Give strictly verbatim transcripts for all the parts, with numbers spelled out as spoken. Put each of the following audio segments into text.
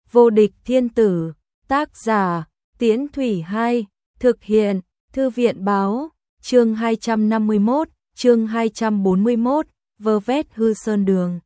Vô địch thiên tử, tác giả, Tiễn Thủy Hai, thực hiện, Thư viện báo, chương hai trăm năm mươi mốt, chương hai trăm bốn mươi mốt, vơ vét hư sơn đường.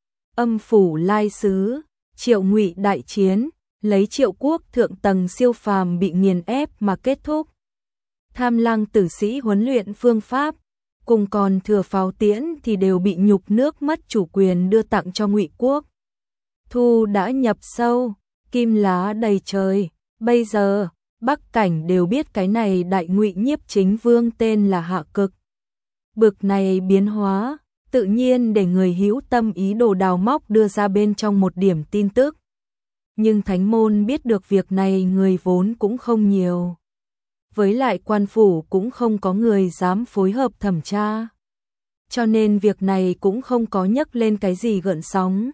Âm phủ lai sứ, Triệu Ngụy đại chiến, lấy Triệu quốc thượng tầng siêu phàm bị nghiền ép mà kết thúc. Tham Lăng tử sĩ huấn luyện phương pháp, cùng còn thừa pháo tiễn thì đều bị nhục nước mất chủ quyền đưa tặng cho Ngụy quốc. Thu đã nhập sâu, kim lá đầy trời, bây giờ Bắc cảnh đều biết cái này đại Ngụy nhiếp chính vương tên là Hạ Cực. Bực này biến hóa, tự nhiên để người hữu tâm ý đồ đào móc đưa ra bên trong một điểm tin tức. Nhưng thánh môn biết được việc này người vốn cũng không nhiều. Với lại quan phủ cũng không có người dám phối hợp thẩm tra. Cho nên việc này cũng không có nhấc lên cái gì gợn sóng.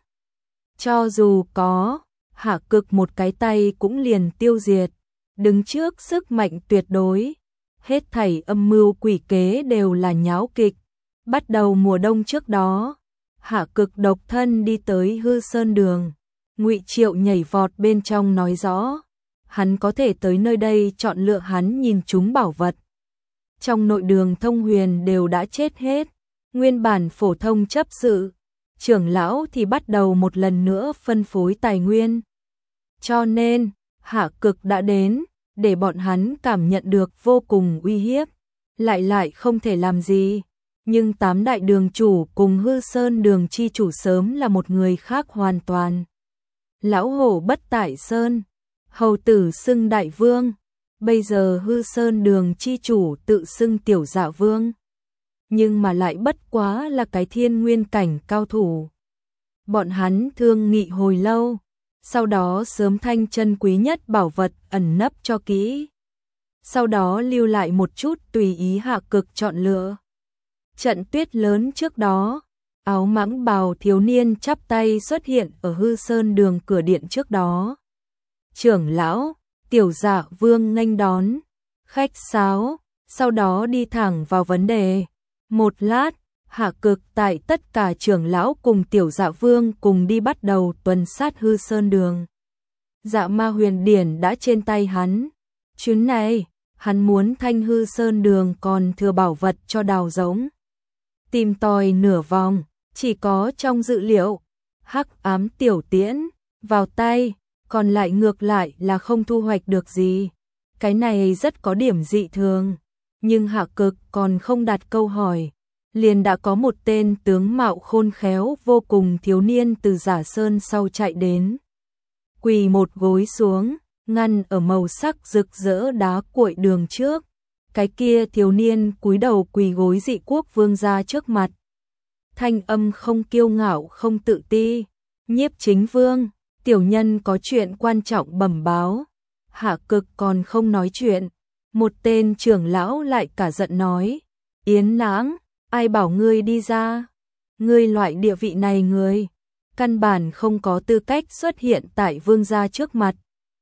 Cho dù có, Hạ Cực một cái tay cũng liền tiêu diệt, đứng trước sức mạnh tuyệt đối. Hết thảy âm mưu quỷ kế đều là nháo kịch. Bắt đầu mùa đông trước đó, Hạ Cực độc thân đi tới hư sơn đường. Ngụy Triệu nhảy vọt bên trong nói rõ, hắn có thể tới nơi đây chọn lựa hắn nhìn chúng bảo vật. Trong nội đường thông huyền đều đã chết hết, nguyên bản phổ thông chấp sự, trưởng lão thì bắt đầu một lần nữa phân phối tài nguyên. Cho nên, Hạ Cực đã đến, để bọn hắn cảm nhận được vô cùng uy hiếp, lại lại không thể làm gì. Nhưng tám đại đường chủ cùng hư sơn đường chi chủ sớm là một người khác hoàn toàn. Lão hổ bất tại sơn, hầu tử xưng đại vương, bây giờ hư sơn đường chi chủ tự xưng tiểu dạ vương. Nhưng mà lại bất quá là cái thiên nguyên cảnh cao thủ. Bọn hắn thương nghị hồi lâu, sau đó sớm thanh chân quý nhất bảo vật ẩn nấp cho kỹ. Sau đó lưu lại một chút tùy ý Hạ Cực chọn lựa. Trận tuyết lớn trước đó, áo mãng bào thiếu niên chắp tay xuất hiện ở hư sơn đường cửa điện trước đó. Trưởng lão, tiểu dạ vương nghênh đón, khách sáo, sau đó đi thẳng vào vấn đề. Một lát, Hạ Cực tại tất cả trưởng lão cùng tiểu dạ vương cùng đi bắt đầu tuần sát hư sơn đường. Dạ ma huyền điển đã trên tay hắn. Chuyến này, hắn muốn thanh hư sơn đường còn thừa bảo vật cho đào giống. Tìm tòi nửa vòng, chỉ có trong dự liệu, hắc ám tiểu tiễn, vào tay, còn lại ngược lại là không thu hoạch được gì. Cái này rất có điểm dị thường, nhưng Hạ Cực còn không đặt câu hỏi. Liền đã có một tên tướng mạo khôn khéo vô cùng thiếu niên từ Giả Sơn sau chạy đến. Quỳ một gối xuống, ngăn ở màu sắc rực rỡ đá cuội đường trước. Cái kia thiếu niên cúi đầu quỳ gối dị quốc vương gia trước mặt. Thanh âm không kiêu ngạo không tự ti. Nhiếp chính vương, tiểu nhân có chuyện quan trọng bẩm báo. Hạ Cực còn không nói chuyện. Một tên trưởng lão lại cả giận nói. Yến Lãng, ai bảo ngươi đi ra? Ngươi loại địa vị này người, căn bản không có tư cách xuất hiện tại vương gia trước mặt.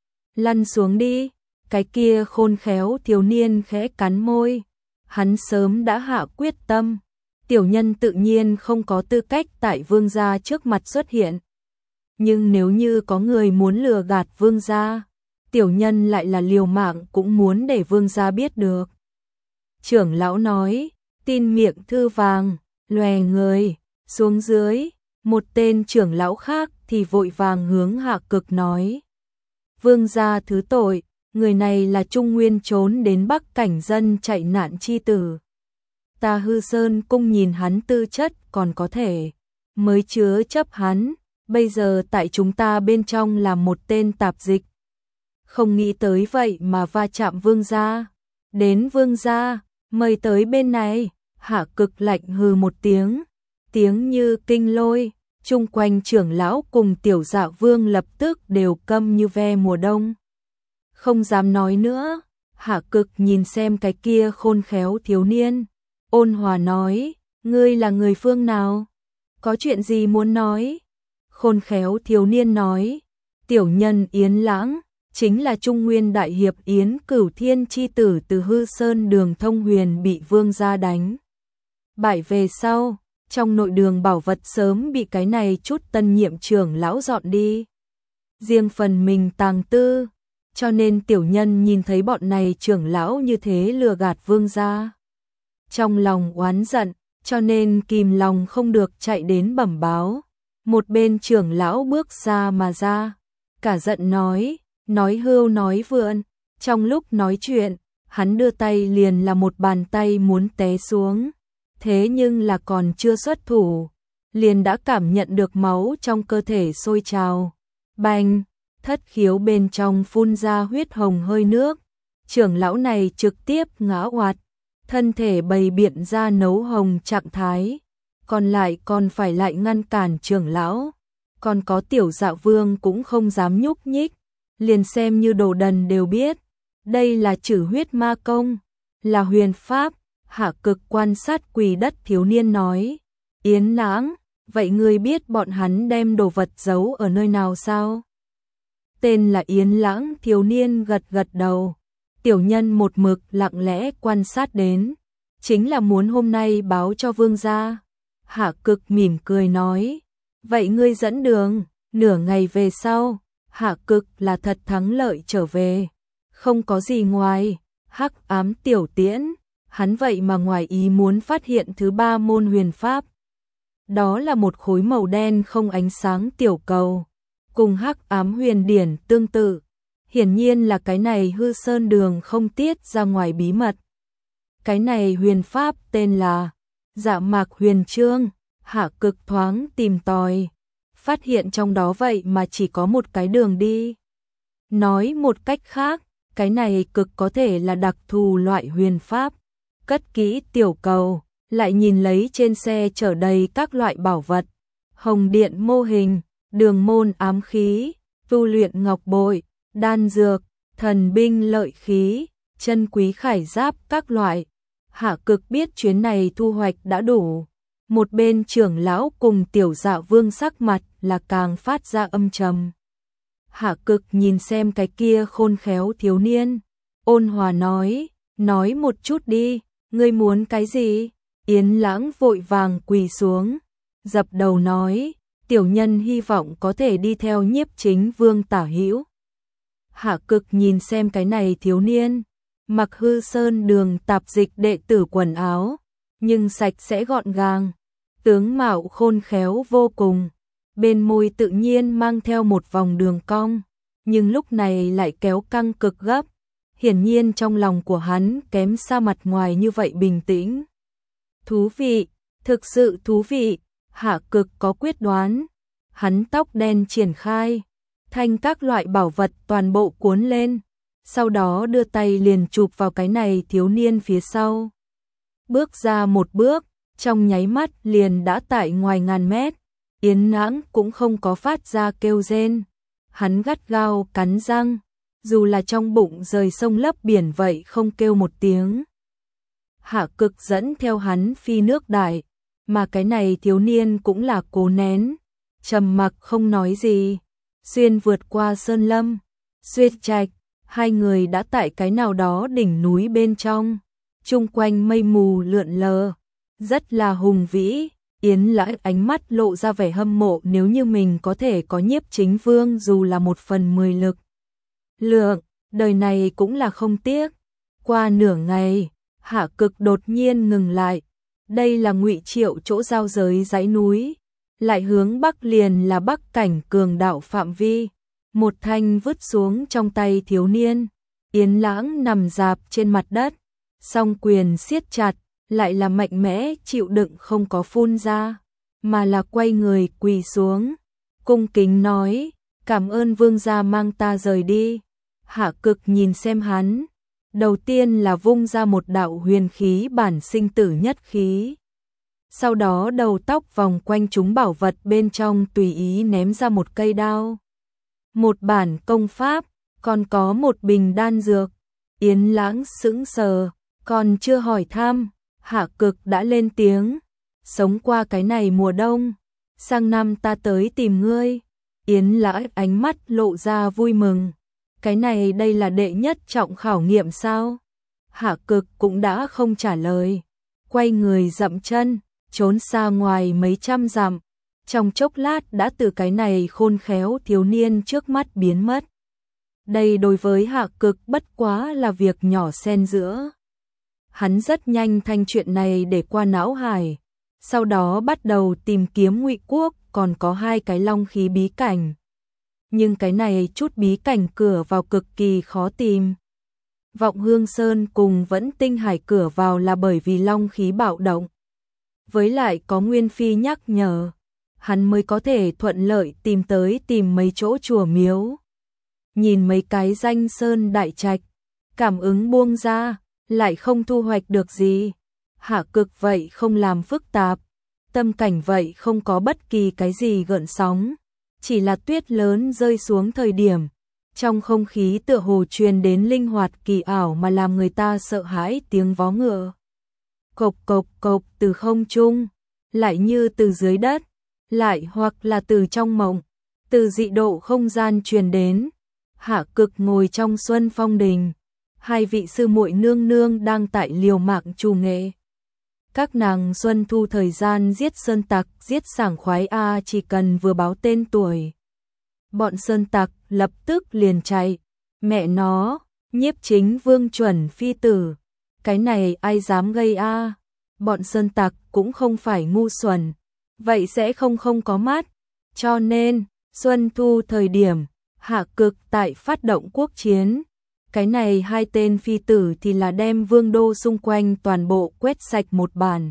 Lăn xuống đi. Cái kia khôn khéo thiếu niên khẽ cắn môi. Hắn sớm đã hạ quyết tâm. Tiểu nhân tự nhiên không có tư cách tại vương gia trước mặt xuất hiện. Nhưng nếu như có người muốn lừa gạt vương gia, tiểu nhân lại là liều mạng cũng muốn để vương gia biết được. Trưởng lão nói, tin miệng thư vàng, lòe người, xuống dưới. Một tên trưởng lão khác thì vội vàng hướng Hạ Cực nói. Vương gia thứ tội. Người này là Trung Nguyên trốn đến Bắc cảnh dân chạy nạn chi tử. Ta hư sơn cung nhìn hắn tư chất còn có thể, mới chứa chấp hắn, bây giờ tại chúng ta bên trong là một tên tạp dịch. Không nghĩ tới vậy mà va chạm vương gia. Đến vương gia, mời tới bên này. Hạ Cực lạnh hừ một tiếng, tiếng như kinh lôi, chung quanh trưởng lão cùng tiểu dạ vương lập tức đều câm như ve mùa đông. Không dám nói nữa, Hạ Cực nhìn xem cái kia khôn khéo thiếu niên, ôn hòa nói, ngươi là người phương nào? Có chuyện gì muốn nói? Khôn khéo thiếu niên nói, tiểu nhân Yến Lãng, chính là Trung Nguyên đại hiệp Yến Cửu Thiên chi tử từ hư sơn đường thông huyền bị vương gia đánh. Bại về sau, trong nội đường bảo vật sớm bị cái này chút tân nhiệm trưởng lão dọn đi. riêng phần mình tàng tư, cho nên tiểu nhân nhìn thấy bọn này trưởng lão như thế lừa gạt vương gia. Trong lòng oán giận, cho nên kìm lòng không được chạy đến bẩm báo. Một bên trưởng lão bước ra mà ra, cả giận nói, nói hưu nói vượn. Trong lúc nói chuyện, hắn đưa tay liền là một bàn tay muốn té xuống. Thế nhưng là còn chưa xuất thủ, liền đã cảm nhận được máu trong cơ thể sôi trào. Bành, thất khiếu bên trong phun ra huyết hồng hơi nước. Trưởng lão này trực tiếp ngã oạt, thân thể bày biện ra nấu hồng trạng thái. Còn lại còn phải lại ngăn cản trưởng lão. Còn có tiểu Dạ Vương cũng không dám nhúc nhích, liền xem như đồ đần đều biết. Đây là trừ huyết ma công, là huyền pháp. Hạ Cực quan sát quỳ đất thiếu niên nói, Yến Lãng, vậy ngươi biết bọn hắn đem đồ vật giấu ở nơi nào sao? Tên là Yến Lãng thiếu niên gật gật đầu. Tiểu nhân một mực lặng lẽ quan sát đến, chính là muốn hôm nay báo cho vương gia. Hạ Cực mỉm cười nói, vậy ngươi dẫn đường. Nửa ngày về sau, Hạ Cực là thật thắng lợi trở về, không có gì ngoài hắc ám tiểu tiễn. Hắn vậy mà ngoài ý muốn phát hiện thứ ba môn huyền pháp. Đó là một khối màu đen không ánh sáng tiểu cầu, cùng hắc ám huyền điển tương tự. Hiển nhiên là cái này Hư Sơn Đường không tiết ra ngoài bí mật. Cái này huyền pháp tên là Dạ Mạc Huyền Chương. Hạ Cực thoáng tìm tòi, phát hiện trong đó vậy mà chỉ có một cái đường đi. Nói một cách khác, cái này cực có thể là đặc thù loại huyền pháp. Cất kỹ tiểu cầu, lại nhìn lấy trên xe chở đầy các loại bảo vật. Hồng điện mô hình, đường môn ám khí, tu luyện ngọc bội, đan dược, thần binh lợi khí, chân quý khải giáp các loại. Hạ Cực biết chuyến này thu hoạch đã đủ. Một bên trưởng lão cùng tiểu Dạ Vương sắc mặt là càng phát ra âm trầm. Hạ Cực nhìn xem cái kia khôn khéo thiếu niên, ôn hòa nói, nói một chút đi, ngươi muốn cái gì? Yến Lãng vội vàng quỳ xuống, dập đầu nói, tiểu nhân hy vọng có thể đi theo Nhiếp Chính Vương tả hữu. Hạ Cực nhìn xem cái này thiếu niên, mặc Hư Sơn Đường tạp dịch đệ tử quần áo, nhưng sạch sẽ gọn gàng, tướng mạo khôn khéo vô cùng, bên môi tự nhiên mang theo một vòng đường cong, nhưng lúc này lại kéo căng cực gấp. Hiển nhiên trong lòng của hắn kém xa mặt ngoài như vậy bình tĩnh. Thú vị, thực sự thú vị. Hạ Cực có quyết đoán. Hắn tóc đen triển khai, thanh các loại bảo vật toàn bộ cuốn lên, sau đó đưa tay liền chụp vào cái này thiếu niên phía sau. Bước ra một bước, trong nháy mắt liền đã tại ngoài ngàn mét. Yến Lãng cũng không có phát ra kêu rên. Hắn gắt gao cắn răng, dù là trong bụng rời sông lấp biển vậy không kêu một tiếng. Hạ Cực dẫn theo hắn phi nước đại, mà cái này thiếu niên cũng là cố nén, trầm mặc không nói gì. Xuyên vượt qua sơn lâm, xuyên trạch, hai người đã tại cái nào đó đỉnh núi bên trong, chung quanh mây mù lượn lờ, rất là hùng vĩ. Yến Lãng ánh mắt lộ ra vẻ hâm mộ, nếu như mình có thể có Nhiếp Chính Vương dù là một phần mười lực lượng, đời này cũng là không tiếc. Qua nửa ngày, Hạ Cực đột nhiên ngừng lại. Đây là Ngụy Triệu chỗ giao giới dãy núi, lại hướng bắc liền là bắc cảnh cường đạo phạm vi. Một thanh vứt xuống trong tay thiếu niên. Yến Lãng nằm rạp trên mặt đất, song quyền siết chặt, lại là mạnh mẽ chịu đựng không có phun ra, mà là quay người quỳ xuống, cung kính nói, cảm ơn vương gia mang ta rời đi. Hạ Cực nhìn xem hắn, đầu tiên là vung ra một đạo huyền khí bản sinh tử nhất khí. Sau đó đầu tóc vòng quanh chúng bảo vật bên trong tùy ý ném ra một cây đao, một bản công pháp, còn có một bình đan dược. Yến Lãng sững sờ, còn chưa hỏi thăm, Hạ Cực đã lên tiếng, sống qua cái này mùa đông, sang năm ta tới tìm ngươi. Yến Lãng ánh mắt lộ ra vui mừng, cái này đây là đệ nhất trọng khảo nghiệm sao? Hạ Cực cũng đã không trả lời, quay người dậm chân, trốn xa ngoài mấy trăm dặm. trong chốc lát đã từ cái này khôn khéo thiếu niên trước mắt biến mất. Đây đối với Hạ Cực bất quá là việc nhỏ xen giữa. Hắn rất nhanh thanh chuyện này để qua não hải, sau đó bắt đầu tìm kiếm Ngụy Quốc còn có hai cái long khí bí cảnh. Nhưng cái này chút bí cảnh cửa vào cực kỳ khó tìm. Vọng Hương Sơn cùng Vẫn Tinh Hải cửa vào là bởi vì long khí bạo động. Với lại có Nguyên Phi nhắc nhở, hắn mới có thể thuận lợi tìm tới tìm mấy chỗ chùa miếu. Nhìn mấy cái danh sơn đại trạch, cảm ứng buông ra, lại không thu hoạch được gì. Hạ Cực vậy không làm phức tạp, tâm cảnh vậy không có bất kỳ cái gì gợn sóng, chỉ là tuyết lớn rơi xuống thời điểm, trong không khí tựa hồ truyền đến linh hoạt kỳ ảo mà làm người ta sợ hãi tiếng vó ngựa. Cộc cộc cộc từ không trung, lại như từ dưới đất, lại hoặc là từ trong mộng, từ dị độ không gian truyền đến. Hạ Cực ngồi trong Xuân Phong Đình, hai vị sư muội nương nương đang tại liều mạng trù nghệ. Các nàng xuân thu thời gian giết sơn tặc, giết sảng khoái a, chỉ cần vừa báo tên tuổi. Bọn sơn tặc lập tức liền chạy, mẹ nó, Nhiếp Chính Vương chuẩn phi tử, cái này ai dám gây a? Bọn sơn tặc cũng không phải ngu xuẩn, vậy sẽ không không có mắt, cho nên xuân thu thời điểm Hạ Cực tại phát động quốc chiến. Cái này hai tên phi tử thì là đem vương đô xung quanh toàn bộ quét sạch một bàn.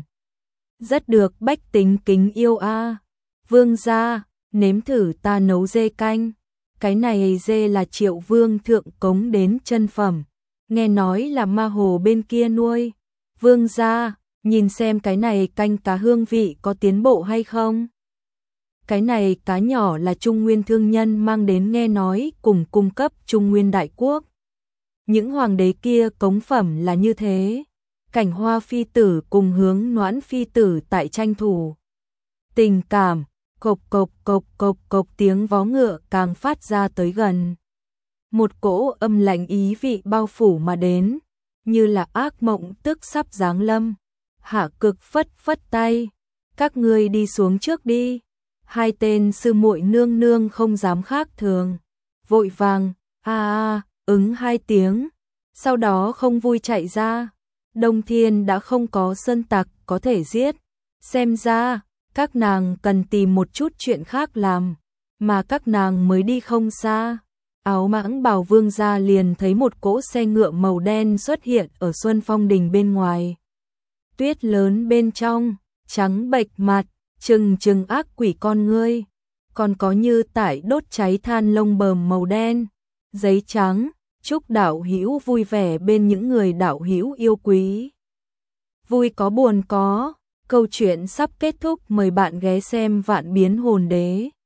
Rất được bách tính kính yêu a. Vương gia, nếm thử ta nấu dê canh. Cái này dê là Triệu Vương thượng cống đến chân phẩm, nghe nói là ma hồ bên kia nuôi. Vương gia, nhìn xem cái này canh cá hương vị có tiến bộ hay không? Cái này cá nhỏ là Trung Nguyên thương nhân mang đến nghe nói cùng cung cấp Trung Nguyên đại quốc. Những hoàng đế kia cống phẩm là như thế. Cảnh Hoa phi tử cùng Hướng Noãn phi tử tại tranh thủ tình cảm, cộc cộc cộc cộc cộc tiếng vó ngựa càng phát ra tới gần. Một cỗ âm lạnh ý vị bao phủ mà đến, như là ác mộng tức sắp giáng lâm. Hạ Cực phất phất tay, các ngươi đi xuống trước đi. Hai tên sư muội nương nương không dám khác thường, vội vàng a a ứng hai tiếng, sau đó không vui chạy ra. Đông Thiên đã không có sơn tặc có thể giết, xem ra các nàng cần tìm một chút chuyện khác làm, mà các nàng mới đi không xa. Áo Mãng Bảo Vương gia liền thấy một cỗ xe ngựa màu đen xuất hiện ở Xuân Phong Đình bên ngoài. Tuyết lớn bên trong, trắng bệch mặt, trừng trừng ác quỷ con ngươi, còn có như tải đốt cháy than lông bờm màu đen, giấy trắng. Chúc đạo hữu vui vẻ bên những người đạo hữu yêu quý. Vui có buồn có, câu chuyện sắp kết thúc, mời bạn ghé xem Vạn Biến Hồn Đế.